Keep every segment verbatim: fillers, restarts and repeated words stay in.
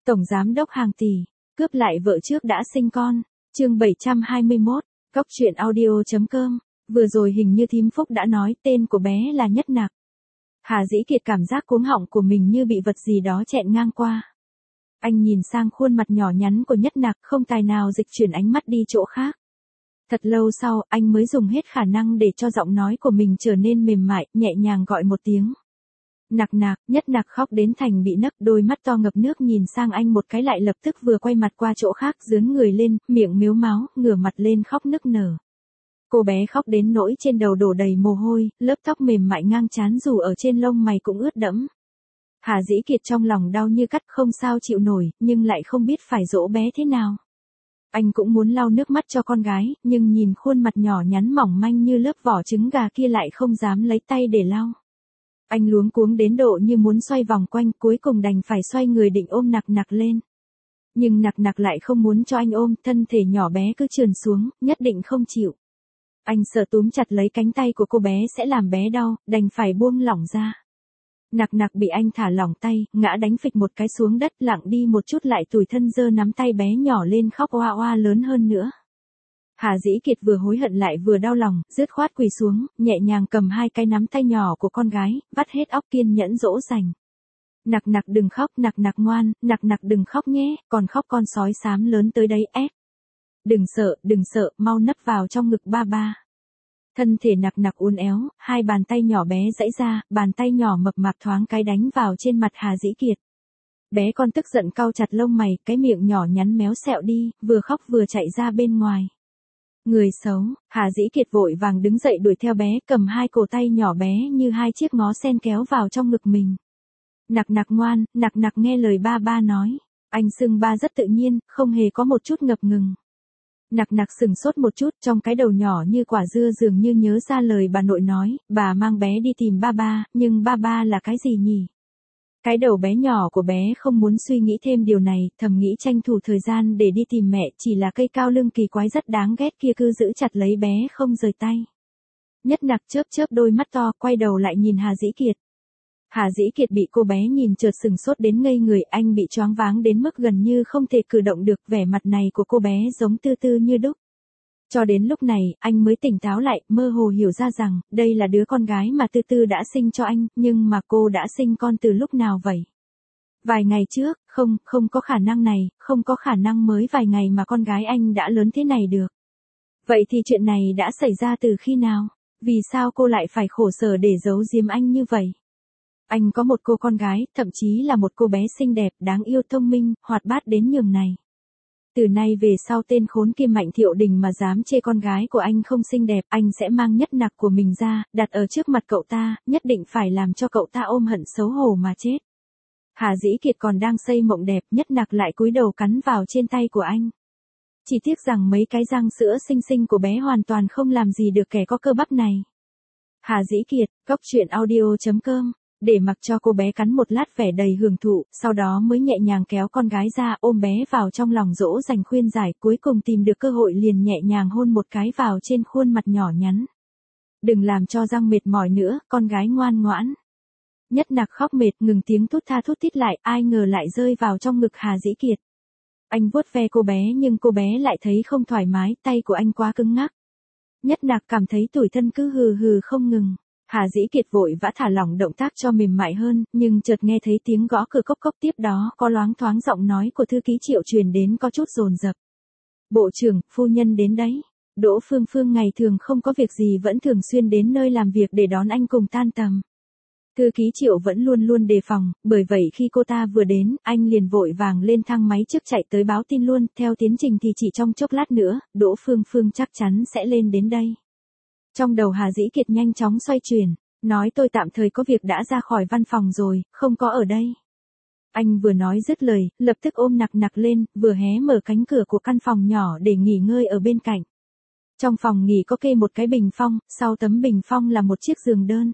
Tổng giám đốc hàng tỷ, cướp lại vợ trước đã sinh con. Chương bảy trăm hai mươi mốt, Cóc truyện audio chấm com. Vừa rồi hình như thím Phúc đã nói tên của bé là Nhất Nặc. Hà Dĩ Kiệt cảm giác cuống họng của mình như bị vật gì đó chẹn ngang qua. Anh nhìn sang khuôn mặt nhỏ nhắn của Nhất Nặc, không tài nào dịch chuyển ánh mắt đi chỗ khác. Thật lâu sau, anh mới dùng hết khả năng để cho giọng nói của mình trở nên mềm mại, nhẹ nhàng gọi một tiếng. Nặc Nặc. Nhất Nặc khóc đến thành bị nấc, đôi mắt to ngập nước nhìn sang anh một cái lại lập tức vừa quay mặt qua chỗ khác, dướn người lên, miệng mếu máo, ngửa mặt lên khóc nức nở. Cô bé khóc đến nỗi trên đầu đổ đầy mồ hôi, lớp tóc mềm mại ngang trán dù ở trên lông mày cũng ướt đẫm. Hà Dĩ Kiệt trong lòng đau như cắt, không sao chịu nổi, nhưng lại không biết phải dỗ bé thế nào. Anh cũng muốn lau nước mắt cho con gái, nhưng nhìn khuôn mặt nhỏ nhắn mỏng manh như lớp vỏ trứng gà kia lại không dám lấy tay để lau. Anh luống cuống đến độ như muốn xoay vòng quanh, cuối cùng đành phải xoay người định ôm Nặc Nặc lên. Nhưng Nặc Nặc lại không muốn cho anh ôm, thân thể nhỏ bé cứ trườn xuống, nhất định không chịu. Anh sợ túm chặt lấy cánh tay của cô bé sẽ làm bé đau, đành phải buông lỏng ra. Nặc Nặc bị anh thả lỏng tay, ngã đánh phịch một cái xuống đất, lặng đi một chút lại tủi thân giơ nắm tay bé nhỏ lên khóc oa oa lớn hơn nữa. Hà Dĩ Kiệt vừa hối hận lại vừa đau lòng, dứt khoát quỳ xuống, nhẹ nhàng cầm hai cái nắm tay nhỏ của con gái, vắt hết óc kiên nhẫn dỗ dành. Nặc Nặc đừng khóc, Nặc Nặc ngoan, Nặc Nặc đừng khóc nhé, còn khóc con sói xám lớn tới đấy ép. Đừng sợ, đừng sợ, mau nấp vào trong ngực ba ba. Thân thể Nặc Nặc uốn éo, hai bàn tay nhỏ bé giãy ra, bàn tay nhỏ mập mạp thoáng cái đánh vào trên mặt Hà Dĩ Kiệt. Bé con tức giận cau chặt lông mày, cái miệng nhỏ nhắn méo xẹo đi, vừa khóc vừa chạy ra bên ngoài. Người xấu. Hà Dĩ Kiệt vội vàng đứng dậy đuổi theo bé, cầm hai cổ tay nhỏ bé như hai chiếc ngó sen kéo vào trong ngực mình. Nặc Nặc ngoan, Nặc Nặc nghe lời ba ba nói. Anh xưng ba rất tự nhiên, không hề có một chút ngập ngừng. Nặc Nặc sừng sốt một chút, trong cái đầu nhỏ như quả dưa dường như nhớ ra lời bà nội nói, bà mang bé đi tìm ba ba, nhưng ba ba là cái gì nhỉ? Cái đầu bé nhỏ của bé không muốn suy nghĩ thêm điều này, thầm nghĩ tranh thủ thời gian để đi tìm mẹ, chỉ là cây cao lưng kỳ quái rất đáng ghét kia cứ giữ chặt lấy bé không rời tay. Nhất Nặc chớp chớp đôi mắt to, quay đầu lại nhìn Hà Dĩ Kiệt. Hà Dĩ Kiệt bị cô bé nhìn chợt sừng sốt đến ngây người, anh bị choáng váng đến mức gần như không thể cử động được, vẻ mặt này của cô bé giống tư tư như đúc. Cho đến lúc này, anh mới tỉnh táo lại, mơ hồ hiểu ra rằng, đây là đứa con gái mà Tư Tư đã sinh cho anh, nhưng mà cô đã sinh con từ lúc nào vậy? Vài ngày trước, không, không có khả năng này, không có khả năng mới vài ngày mà con gái anh đã lớn thế này được. Vậy thì chuyện này đã xảy ra từ khi nào? Vì sao cô lại phải khổ sở để giấu giếm anh như vậy? Anh có một cô con gái, thậm chí là một cô bé xinh đẹp, đáng yêu, thông minh, hoạt bát đến nhường này. Từ nay về sau tên khốn kia Mạnh Thiệu Đình mà dám chê con gái của anh không xinh đẹp, anh sẽ mang Nhất Nặc của mình ra, đặt ở trước mặt cậu ta, nhất định phải làm cho cậu ta ôm hận xấu hổ mà chết. Hà Dĩ Kiệt còn đang xây mộng đẹp, Nhất Nặc lại cúi đầu cắn vào trên tay của anh. Chỉ tiếc rằng mấy cái răng sữa xinh xinh của bé hoàn toàn không làm gì được kẻ có cơ bắp này. Hà Dĩ Kiệt, Cóc truyện audio chấm com. Để mặc cho cô bé cắn một lát vẻ đầy hưởng thụ, sau đó mới nhẹ nhàng kéo con gái ra, ôm bé vào trong lòng dỗ dành khuyên giải, cuối cùng tìm được cơ hội liền nhẹ nhàng hôn một cái vào trên khuôn mặt nhỏ nhắn. Đừng làm cho răng mệt mỏi nữa, con gái ngoan ngoãn. Nhất Nặc khóc mệt, ngừng tiếng thút tha thút tít lại, ai ngờ lại rơi vào trong ngực Hà Dĩ Kiệt. Anh vuốt ve cô bé nhưng cô bé lại thấy không thoải mái, tay của anh quá cứng ngắc. Nhất Nặc cảm thấy tủi thân cứ hừ hừ không ngừng. Hà Dĩ Kiệt vội vã thả lỏng động tác cho mềm mại hơn, nhưng chợt nghe thấy tiếng gõ cửa cốc cốc, tiếp đó có loáng thoáng giọng nói của thư ký Triệu truyền đến có chút dồn dập. Bộ trưởng, phu nhân đến đấy. Đỗ Phương Phương ngày thường không có việc gì vẫn thường xuyên đến nơi làm việc để đón anh cùng tan tầm. Thư ký Triệu vẫn luôn luôn đề phòng, bởi vậy khi cô ta vừa đến, anh liền vội vàng lên thang máy trước chạy tới báo tin luôn, theo tiến trình thì chỉ trong chốc lát nữa, Đỗ Phương Phương chắc chắn sẽ lên đến đây. Trong đầu Hà Dĩ Kiệt nhanh chóng xoay chuyển, nói tôi tạm thời có việc đã ra khỏi văn phòng rồi, không có ở đây. Anh vừa nói dứt lời, lập tức ôm Nặc Nặc lên, vừa hé mở cánh cửa của căn phòng nhỏ để nghỉ ngơi ở bên cạnh. Trong phòng nghỉ có kê một cái bình phong, sau tấm bình phong là một chiếc giường đơn.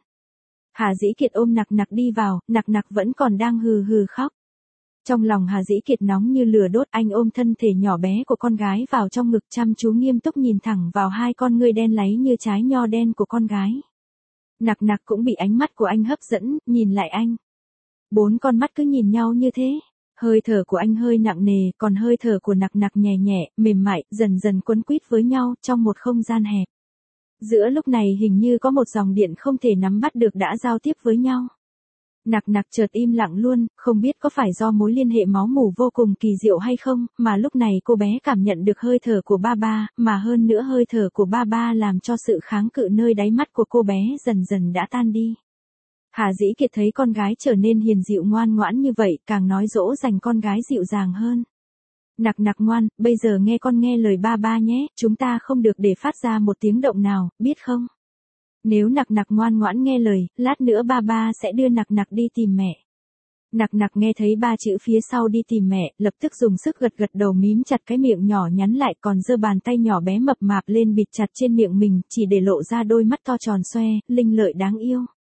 Hà Dĩ Kiệt ôm Nặc Nặc đi vào, Nặc Nặc vẫn còn đang hừ hừ khóc. Trong lòng Hà Dĩ Kiệt nóng như lửa đốt, anh ôm thân thể nhỏ bé của con gái vào trong ngực, chăm chú nghiêm túc nhìn thẳng vào hai con ngươi đen láy như trái nho đen của con gái. Nặc Nặc cũng bị ánh mắt của anh hấp dẫn, nhìn lại anh. Bốn con mắt cứ nhìn nhau như thế. Hơi thở của anh hơi nặng nề, còn hơi thở của Nặc Nặc nhẹ nhẹ, mềm mại, dần dần quấn quýt với nhau trong một không gian hẹp. Giữa lúc này hình như có một dòng điện không thể nắm bắt được đã giao tiếp với nhau. Nặc Nặc chợt im lặng luôn, không biết có phải do mối liên hệ máu mủ vô cùng kỳ diệu hay không, mà lúc này cô bé cảm nhận được hơi thở của ba ba, mà hơn nữa hơi thở của ba ba làm cho sự kháng cự nơi đáy mắt của cô bé dần dần đã tan đi. Hà Dĩ Kiệt thấy con gái trở nên hiền dịu ngoan ngoãn như vậy, càng nói dỗ dành con gái dịu dàng hơn. Nặc Nặc ngoan, bây giờ nghe con nghe lời ba ba nhé, chúng ta không được để phát ra một tiếng động nào, biết không? Nếu Nặc Nặc ngoan ngoãn nghe lời, lát nữa ba ba sẽ đưa Nặc Nặc đi tìm mẹ. Nặc Nặc nghe thấy ba chữ phía sau đi tìm mẹ, lập tức dùng sức gật gật đầu mím chặt cái miệng nhỏ nhắn lại, còn giơ bàn tay nhỏ bé mập mạp lên bịt chặt trên miệng mình, chỉ để lộ ra đôi mắt to tròn xoe, linh lợi đáng yêu.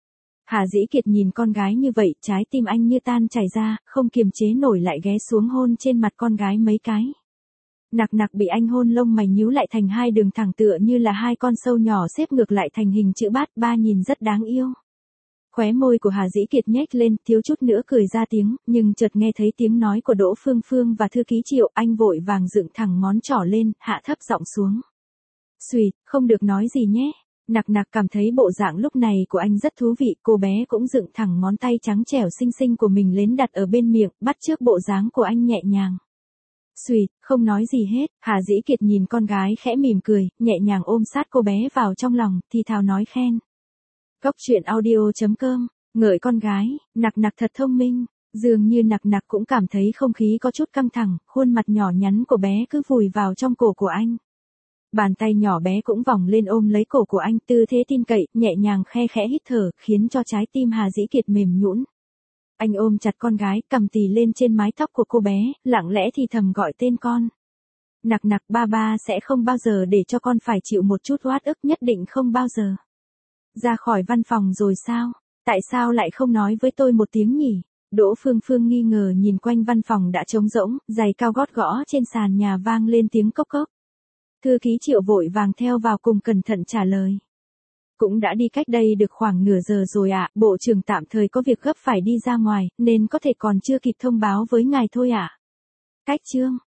Hà Dĩ Kiệt nhìn con gái như vậy, trái tim anh như tan chảy ra, không kiềm chế nổi lại ghé xuống hôn trên mặt con gái mấy cái. Nặc Nặc bị anh hôn lông mày nhíu lại thành hai đường thẳng tựa như là hai con sâu nhỏ xếp ngược lại thành hình chữ bát, ba nhìn rất đáng yêu. Khóe môi của Hà Dĩ Kiệt nhếch lên, thiếu chút nữa cười ra tiếng, nhưng chợt nghe thấy tiếng nói của Đỗ Phương Phương và thư ký Triệu, anh vội vàng dựng thẳng ngón trỏ lên, hạ thấp giọng xuống. Xùi, không được nói gì nhé. Nặc Nặc cảm thấy bộ dạng lúc này của anh rất thú vị, cô bé cũng dựng thẳng ngón tay trắng trẻo xinh xinh của mình lên đặt ở bên miệng, bắt chước bộ dáng của anh nhẹ nhàng. Xùi, không nói gì hết, Hà Dĩ Kiệt nhìn con gái khẽ mỉm cười, nhẹ nhàng ôm sát cô bé vào trong lòng, thì thào nói khen. Cốc truyện audio chấm com, ngợi con gái, Nặc Nặc thật thông minh, dường như Nặc Nặc cũng cảm thấy không khí có chút căng thẳng, khuôn mặt nhỏ nhắn của bé cứ vùi vào trong cổ của anh. Bàn tay nhỏ bé cũng vòng lên ôm lấy cổ của anh, tư thế tin cậy, nhẹ nhàng khe khẽ hít thở, khiến cho trái tim Hà Dĩ Kiệt mềm nhũn. Anh ôm chặt con gái, cầm tì lên trên mái tóc của cô bé, lặng lẽ thì thầm gọi tên con. Nặc Nặc, ba ba sẽ không bao giờ để cho con phải chịu một chút oát ức, nhất định không bao giờ. Ra khỏi văn phòng rồi sao? Tại sao lại không nói với tôi một tiếng nhỉ? Đỗ Phương Phương nghi ngờ nhìn quanh văn phòng đã trống rỗng, giày cao gót gõ trên sàn nhà vang lên tiếng cốc cốc. Thư ký Triệu vội vàng theo vào cùng cẩn thận trả lời. Cũng đã đi cách đây được khoảng nửa giờ rồi ạ, à, bộ trưởng tạm thời có việc gấp phải đi ra ngoài, nên có thể còn chưa kịp thông báo với ngài thôi ạ. À. Cách chương.